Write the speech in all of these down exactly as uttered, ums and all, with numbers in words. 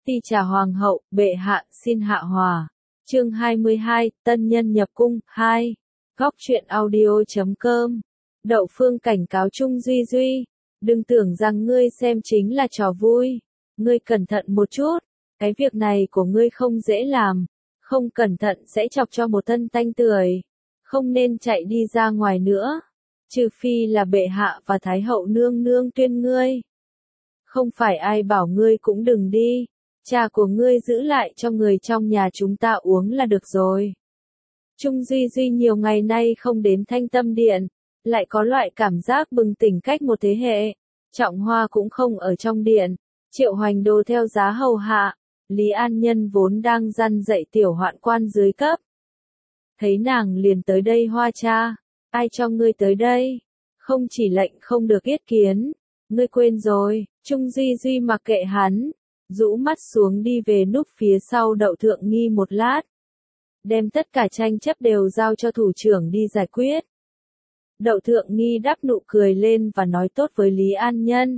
Ti trà hoàng hậu, bệ hạ, xin hạ hòa. Chương hai mươi hai, tân nhân nhập cung, hai. Góc truyện audio chấm com. Đậu Phương cảnh cáo Trung Duy Duy, đừng tưởng rằng ngươi xem chính là trò vui. Ngươi cẩn thận một chút, cái việc này của ngươi không dễ làm, không cẩn thận sẽ chọc cho một thân tanh tưởi. Không nên chạy đi ra ngoài nữa, trừ phi là bệ hạ và thái hậu nương nương tuyên ngươi. Không phải ai bảo ngươi cũng đừng đi. Trà của ngươi giữ lại cho người trong nhà chúng ta uống là được rồi. Trung Duy Duy nhiều ngày nay không đến Thanh Tâm Điện, lại có loại cảm giác bừng tỉnh cách một thế hệ. Trọng Hoa cũng không ở trong điện, Triệu Hoành Đồ theo giá hầu hạ, Lý An Nhân vốn đang răn dạy tiểu hoạn quan dưới cấp. Thấy nàng liền tới đây Hoa cha, ai cho ngươi tới đây? Không chỉ lệnh không được yết kiến, ngươi quên rồi. Trung Duy Duy mặc kệ hắn, rũ mắt xuống đi về núp phía sau Đậu Thượng Nghi một lát. Đem tất cả tranh chấp đều giao cho thủ trưởng đi giải quyết. Đậu Thượng Nghi đáp nụ cười lên và nói tốt với Lý An Nhân.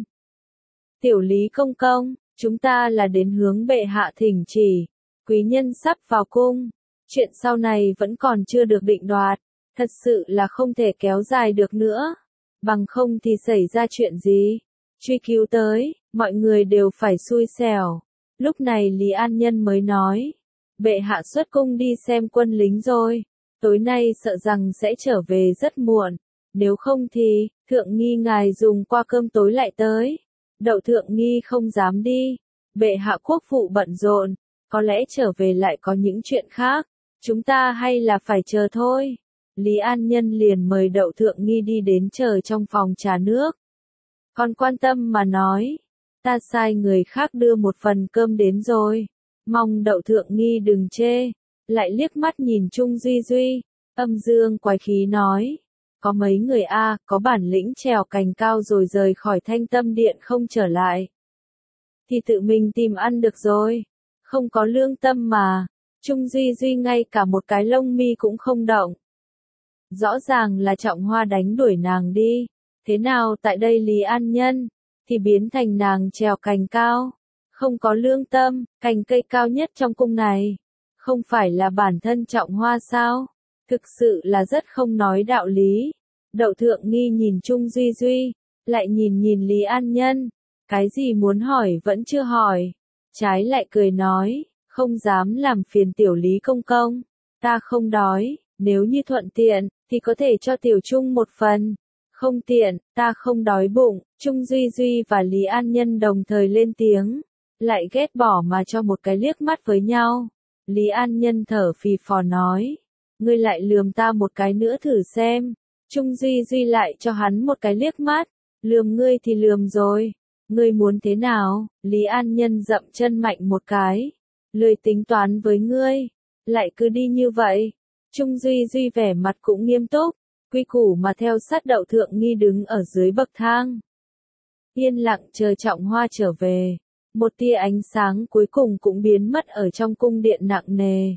Tiểu Lý công công, chúng ta là đến hướng bệ hạ thỉnh chỉ, quý nhân sắp vào cung. Chuyện sau này vẫn còn chưa được định đoạt, thật sự là không thể kéo dài được nữa. Bằng không thì xảy ra chuyện gì? Truy cứu tới, mọi người đều phải xui xẻo. Lúc này Lý An Nhân mới nói, bệ hạ xuất cung đi xem quân lính rồi, tối nay sợ rằng sẽ trở về rất muộn, nếu không thì, Thượng Nghi ngài dùng qua cơm tối lại tới. Đậu Thượng Nghi không dám đi, bệ hạ quốc vụ bận rộn, có lẽ trở về lại có những chuyện khác, chúng ta hay là phải chờ thôi. Lý An Nhân liền mời Đậu Thượng Nghi đi đến chờ trong phòng trà nước. Còn quan tâm mà nói, ta sai người khác đưa một phần cơm đến rồi, mong Đậu Thượng Nghi đừng chê. Lại liếc mắt nhìn Trung Duy Duy, âm dương quái khí nói, có mấy người a có bản lĩnh trèo cành cao rồi rời khỏi Thanh Tâm Điện không trở lại, thì tự mình tìm ăn được rồi, không có lương tâm mà. Trung Duy Duy ngay cả một cái lông mi cũng không động. Rõ ràng là Trọng Hoa đánh đuổi nàng đi. Thế nào tại đây Lý An Nhân, thì biến thành nàng trèo cành cao, không có lương tâm, cành cây cao nhất trong cung này, không phải là bản thân Trọng Hoa sao? Thực sự là rất không nói đạo lý. Đậu Thượng Nghi nhìn Trung Duy Duy, lại nhìn nhìn Lý An Nhân, cái gì muốn hỏi vẫn chưa hỏi, trái lại cười nói, không dám làm phiền tiểu Lý công công, ta không đói, nếu như thuận tiện, thì có thể cho tiểu Trung một phần. Không tiện, ta không đói bụng. Trung Duy Duy và Lý An Nhân đồng thời lên tiếng, lại ghét bỏ mà cho một cái liếc mắt với nhau. Lý An Nhân thở phì phò nói, ngươi lại lườm ta một cái nữa thử xem. Trung Duy Duy lại cho hắn một cái liếc mắt, lườm ngươi thì lườm rồi, ngươi muốn thế nào? Lý An Nhân dậm chân mạnh một cái, lười tính toán với ngươi, lại cứ đi như vậy. Trung Duy Duy vẻ mặt cũng nghiêm túc, quy củ mà theo sát Đậu Thượng Nghi đứng ở dưới bậc thang. Yên lặng chờ Trọng Hoa trở về, một tia ánh sáng cuối cùng cũng biến mất ở trong cung điện nặng nề.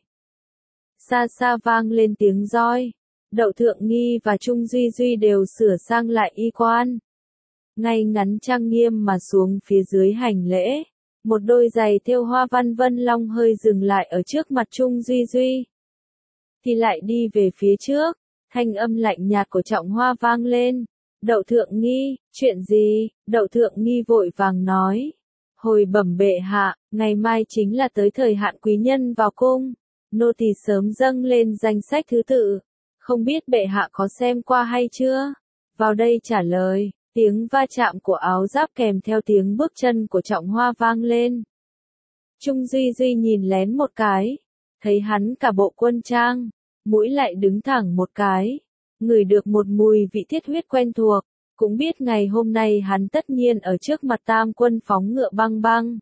Xa xa vang lên tiếng roi, Đậu Thượng Nghi và Trung Duy Duy đều sửa sang lại y quan. Ngay ngắn trang nghiêm mà xuống phía dưới hành lễ, một đôi giày thêu hoa văn vân long hơi dừng lại ở trước mặt Trung Duy Duy. Thì lại đi về phía trước. Thanh âm lạnh nhạt của Trọng Hoa vang lên. Đậu Thượng Nghi, chuyện gì? Đậu Thượng Nghi vội vàng nói. Hồi bẩm bệ hạ, ngày mai chính là tới thời hạn quý nhân vào cung. Nô tỳ sớm dâng lên danh sách thứ tự. Không biết bệ hạ có xem qua hay chưa? Vào đây trả lời, tiếng va chạm của áo giáp kèm theo tiếng bước chân của Trọng Hoa vang lên. Trung Duy Duy nhìn lén một cái, thấy hắn cả bộ quân trang. Mũi lại đứng thẳng một cái, ngửi được một mùi vị thiết huyết quen thuộc, cũng biết ngày hôm nay hắn tất nhiên ở trước mặt tam quân phóng ngựa băng băng.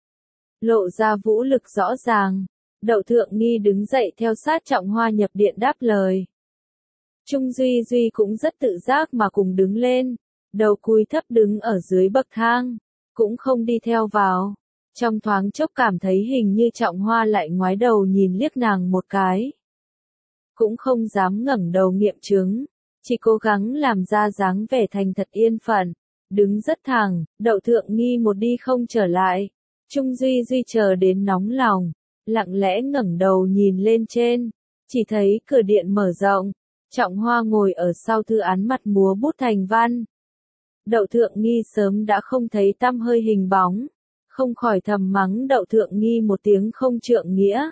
Lộ ra vũ lực rõ ràng, Đậu Thượng Nghi đứng dậy theo sát Trọng Hoa nhập điện đáp lời. Trung Duy Duy cũng rất tự giác mà cùng đứng lên, đầu cúi thấp đứng ở dưới bậc thang, cũng không đi theo vào. Trong thoáng chốc cảm thấy hình như Trọng Hoa lại ngoái đầu nhìn liếc nàng một cái. Cũng không dám ngẩng đầu nghiệm chứng, chỉ cố gắng làm ra dáng vẻ thành thật yên phận, đứng rất thẳng. Đậu Thượng Nghi một đi không trở lại, Trung Duy Duy chờ đến nóng lòng, lặng lẽ ngẩng đầu nhìn lên trên, chỉ thấy cửa điện mở rộng, Trọng Hoa ngồi ở sau thư án mặt múa bút thành văn. Đậu Thượng Nghi sớm đã không thấy tăm hơi hình bóng, không khỏi thầm mắng Đậu Thượng Nghi một tiếng không trượng nghĩa.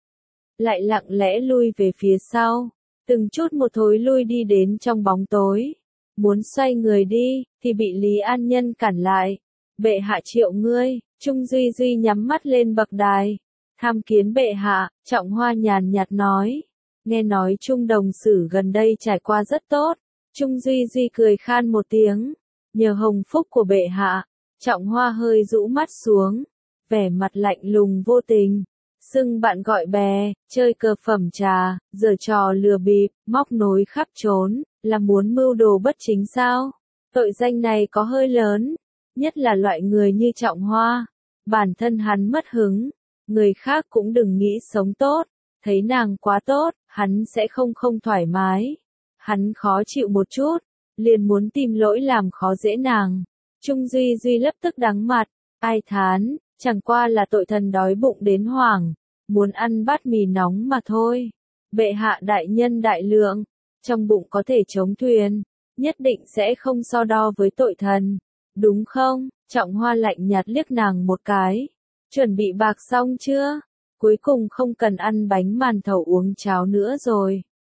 Lại lặng lẽ lui về phía sau, từng chút một thối lui đi đến trong bóng tối. Muốn xoay người đi, thì bị Lý An Nhân cản lại. Bệ hạ triệu ngươi, Trung Duy Duy nhắm mắt lên bậc đài. Tham kiến bệ hạ, Trọng Hoa nhàn nhạt nói. Nghe nói Trung đồng sử gần đây trải qua rất tốt. Trung Duy Duy cười khan một tiếng. Nhờ hồng phúc của bệ hạ, Trọng Hoa hơi rũ mắt xuống. Vẻ mặt lạnh lùng vô tình. Xưng bạn gọi bè, chơi cờ phẩm trà, giở trò lừa bịp, móc nối khắp trốn, là muốn mưu đồ bất chính sao? Tội danh này có hơi lớn, nhất là loại người như Trọng Hoa. Bản thân hắn mất hứng, người khác cũng đừng nghĩ sống tốt, thấy nàng quá tốt, hắn sẽ không không thoải mái. Hắn khó chịu một chút, liền muốn tìm lỗi làm khó dễ nàng. Trung Duy Duy lập tức đắng mặt, ai thán, chẳng qua là tội thần đói bụng đến hoảng, muốn ăn bát mì nóng mà thôi. Bệ hạ đại nhân đại lượng, trong bụng có thể chống thuyền, nhất định sẽ không so đo với tội thần, đúng không? Trọng Hoa lạnh nhạt liếc nàng một cái, chuẩn bị bạc xong chưa? Cuối cùng không cần ăn bánh màn thầu uống cháo nữa rồi.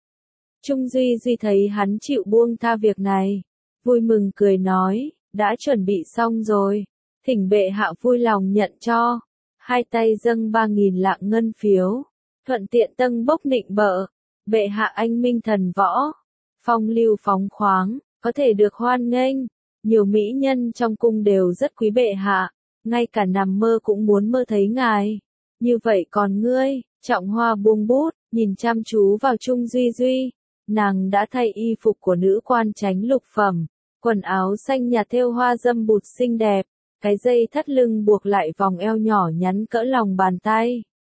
Trung Duy Duy thấy hắn chịu buông tha việc này, vui mừng cười nói, đã chuẩn bị xong rồi, thỉnh bệ hạ vui lòng nhận cho. Hai tay dâng ba nghìn lạng ngân phiếu, thuận tiện tâng bốc nịnh bợ. Bệ hạ anh minh thần võ, phong lưu phóng khoáng, có thể được hoan nghênh. Nhiều mỹ nhân trong cung đều rất quý bệ hạ, ngay cả nằm mơ cũng muốn mơ thấy ngài. Như vậy còn ngươi? Trọng Hoa buông bút, nhìn chăm chú vào Trung Duy Duy. Nàng đã thay y phục của nữ quan chánh lục phẩm, quần áo xanh nhạt thêu hoa dâm bụt xinh đẹp, cái dây thắt lưng buộc lại vòng eo nhỏ nhắn cỡ lòng bàn tay.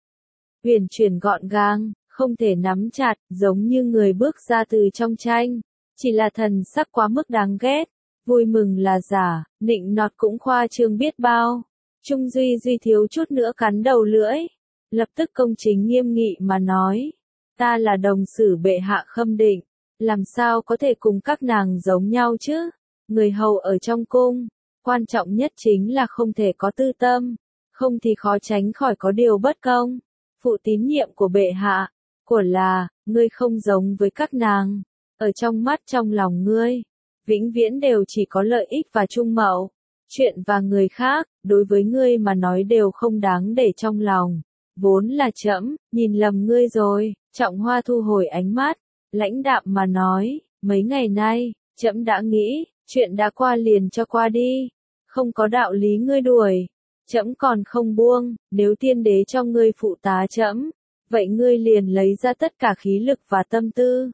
Huyền chuyển gọn gàng, không thể nắm chặt, giống như người bước ra từ trong tranh. Chỉ là thần sắc quá mức đáng ghét, vui mừng là giả, nịnh nọt cũng khoa trương biết bao. Trung Duy Duy thiếu chút nữa cắn đầu lưỡi, lập tức công chính nghiêm nghị mà nói. Ta là đồng sử bệ hạ Khâm Định, làm sao có thể cùng các nàng giống nhau chứ? Người hầu ở trong cung, quan trọng nhất chính là không thể có tư tâm, không thì khó tránh khỏi có điều bất công. Phụ tín nhiệm của bệ hạ, của là, ngươi không giống với các nàng, ở trong mắt trong lòng ngươi, vĩnh viễn đều chỉ có lợi ích và trung mậu. Chuyện và người khác, đối với ngươi mà nói đều không đáng để trong lòng. Vốn là trẫm nhìn lầm ngươi rồi. Trọng Hoa thu hồi ánh mắt, lãnh đạm mà nói, mấy ngày nay, trẫm đã nghĩ, chuyện đã qua liền cho qua đi, không có đạo lý ngươi đuổi, trẫm còn không buông. Nếu tiên đế cho ngươi phụ tá trẫm, vậy ngươi liền lấy ra tất cả khí lực và tâm tư.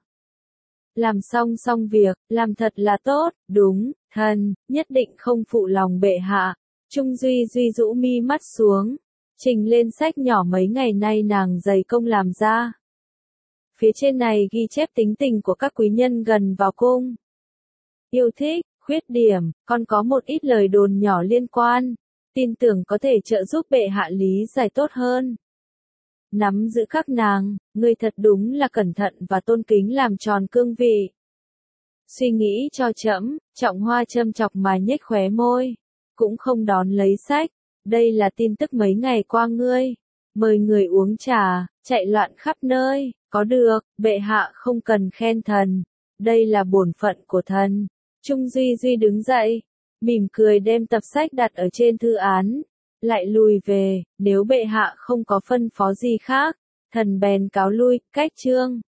Làm xong xong việc, làm thật là tốt, đúng, thần, nhất định không phụ lòng bệ hạ. Trung Duy Duy rũ mi mắt xuống, trình lên sách nhỏ mấy ngày nay nàng dày công làm ra. Phía trên này ghi chép tính tình của các quý nhân gần vào cung. Yêu thích, khuyết điểm, còn có một ít lời đồn nhỏ liên quan, tin tưởng có thể trợ giúp bệ hạ lý giải tốt hơn. Nắm giữ các nàng, người thật đúng là cẩn thận và tôn kính làm tròn cương vị. Suy nghĩ cho trẫm, Trọng Hoa châm chọc mà nhếch khóe môi, cũng không đón lấy sách. Đây là tin tức mấy ngày qua ngươi, mời người uống trà, chạy loạn khắp nơi, có được, bệ hạ không cần khen thần, đây là bổn phận của thần. Trung Duy Duy đứng dậy, mỉm cười đem tập sách đặt ở trên thư án, lại lùi về. Nếu bệ hạ không có phân phó gì khác, thần bèn cáo lui, cách chương.